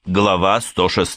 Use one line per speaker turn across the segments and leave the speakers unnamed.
Глава 106.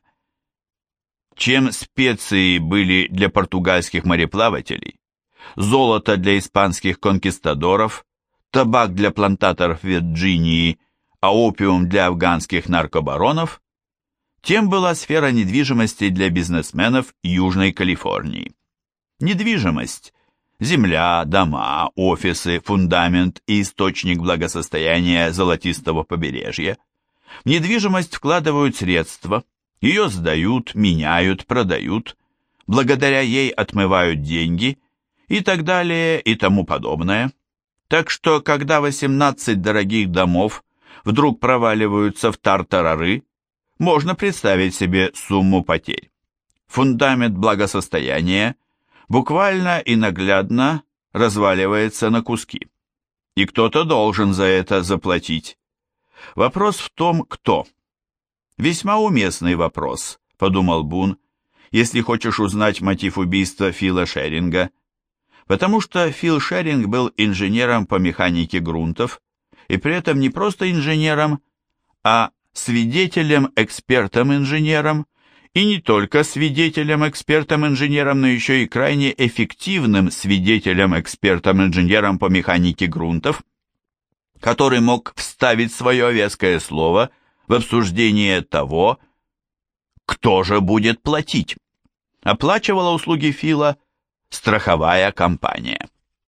Чем специи были для португальских мореплавателей, золото для испанских конкистадоров, табак для плантаторов Вирджинии, а опиум для афганских наркобаронов, тем была сфера недвижимости для бизнесменов Южной Калифорнии. Недвижимость – земля, дома, офисы, фундамент и источник благосостояния золотистого побережья. В недвижимость вкладывают средства, ее сдают, меняют, продают, благодаря ей отмывают деньги и так далее и тому подобное. Так что, когда 18 дорогих домов вдруг проваливаются в тартарары, можно представить себе сумму потерь. Фундамент благосостояния буквально и наглядно разваливается на куски. И кто-то должен за это заплатить. Вопрос в том, кто. Весьма уместный вопрос, подумал Бун, если хочешь узнать мотив убийства Фила Шеринга. Потому что Фил Шеринг был инженером по механике грунтов, и при этом не просто инженером, а свидетелем, экспертом-инженером, и не только свидетелем, экспертом-инженером, но еще и крайне эффективным свидетелем, экспертом-инженером по механике грунтов, который мог вставить свое веское слово в обсуждение того, кто же будет платить. Оплачивала услуги Фила страховая компания.